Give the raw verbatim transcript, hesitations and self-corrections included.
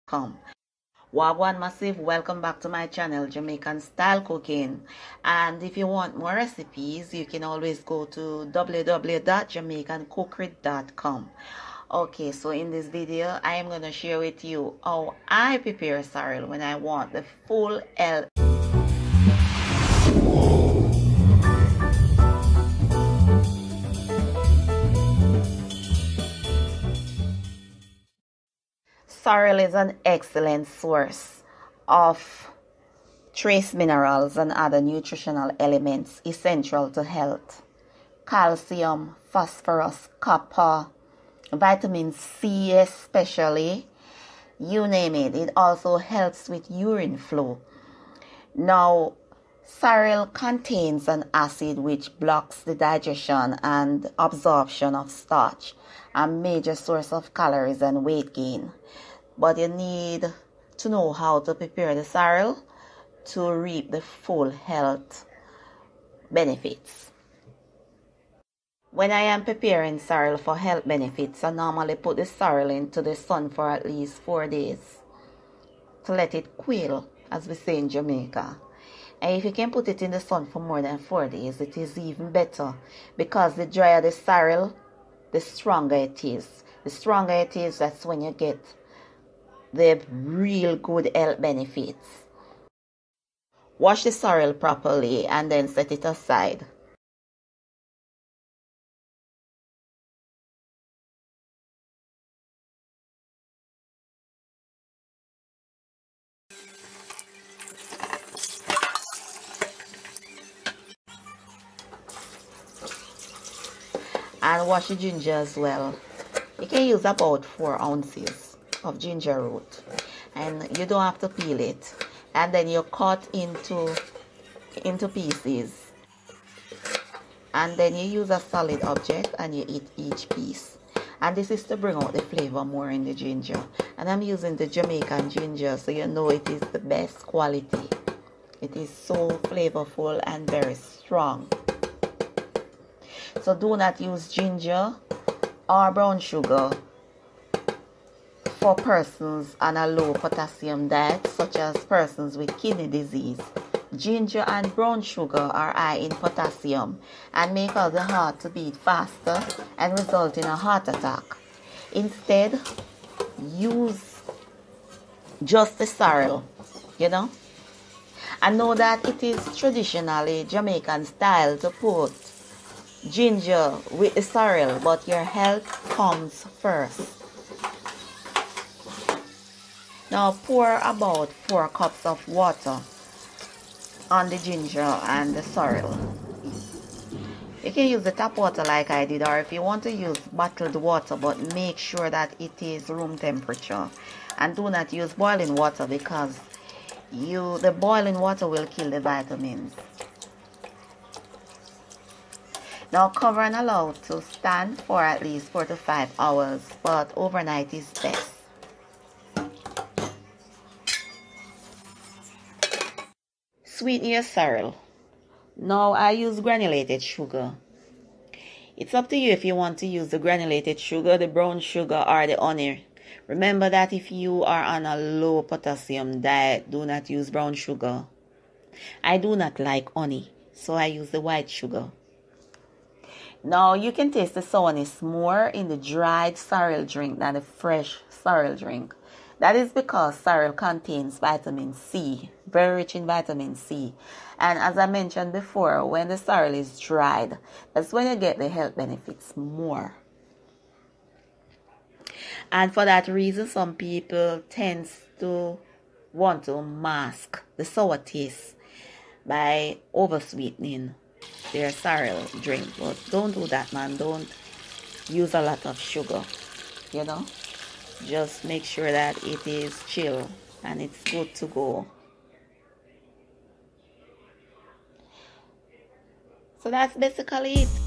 com. Wagwan Massive, welcome back to my channel, Jamaican Style Cooking. And if you want more recipes, you can always go to w w w dot jamaican cookery dot com. Okay, so in this video, I am going to share with you how I prepare sorrel when I want the full L. Sorrel is an excellent source of trace minerals and other nutritional elements essential to health. Calcium, phosphorus, copper, vitamin C especially, you name it. It also helps with urine flow. Now, sorrel contains an acid which blocks the digestion and absorption of starch, a major source of calories and weight gain. But you need to know how to prepare the sorrel to reap the full health benefits. When I am preparing sorrel for health benefits, I normally put the sorrel into the sun for at least four days to let it quail, as we say in Jamaica. And if you can put it in the sun for more than four days, it is even better, because the drier the sorrel, the stronger it is. The stronger it is, that's when you get the real good health benefits. Wash the sorrel properly and then set it aside. And wash the ginger as well. You can use about four ounces of ginger root, and you don't have to peel it. And then you cut into into pieces, and then you use a solid object and you eat each piece. And this is to bring out the flavor more in the ginger. And I'm using the Jamaican ginger, so you know it is the best quality. It is so flavorful and very strong. So do not use ginger or brown sugar for persons on a low potassium diet, such as persons with kidney disease. Ginger and brown sugar are high in potassium and may cause the heart to beat faster and result in a heart attack. Instead, use just the sorrel, you know. I know that it is traditionally Jamaican style to put ginger with the sorrel, but your health comes first. Now pour about four cups of water on the ginger and the sorrel. You can use the tap water like I did, or if you want to use bottled water, but make sure that it is room temperature. And do not use boiling water, because you the boiling water will kill the vitamins. Now cover and allow to stand for at least four to five hours, but overnight is best. Sweeten your sorrel. Now I use granulated sugar. It's up to you if you want to use the granulated sugar, the brown sugar, or the honey. Remember that if you are on a low potassium diet, do not use brown sugar. I do not like honey, so I use the white sugar. Now you can taste the sourness more in the dried sorrel drink than the fresh sorrel drink. That is because sorrel contains vitamin C, very rich in vitamin C. And as I mentioned before, when the sorrel is dried, that's when you get the health benefits more. And for that reason, some people tend to want to mask the sour taste by over-sweetening their sorrel drink. But don't do that, man. Don't use a lot of sugar, you know. Just make sure that it is chill and it's good to go. So that's basically it.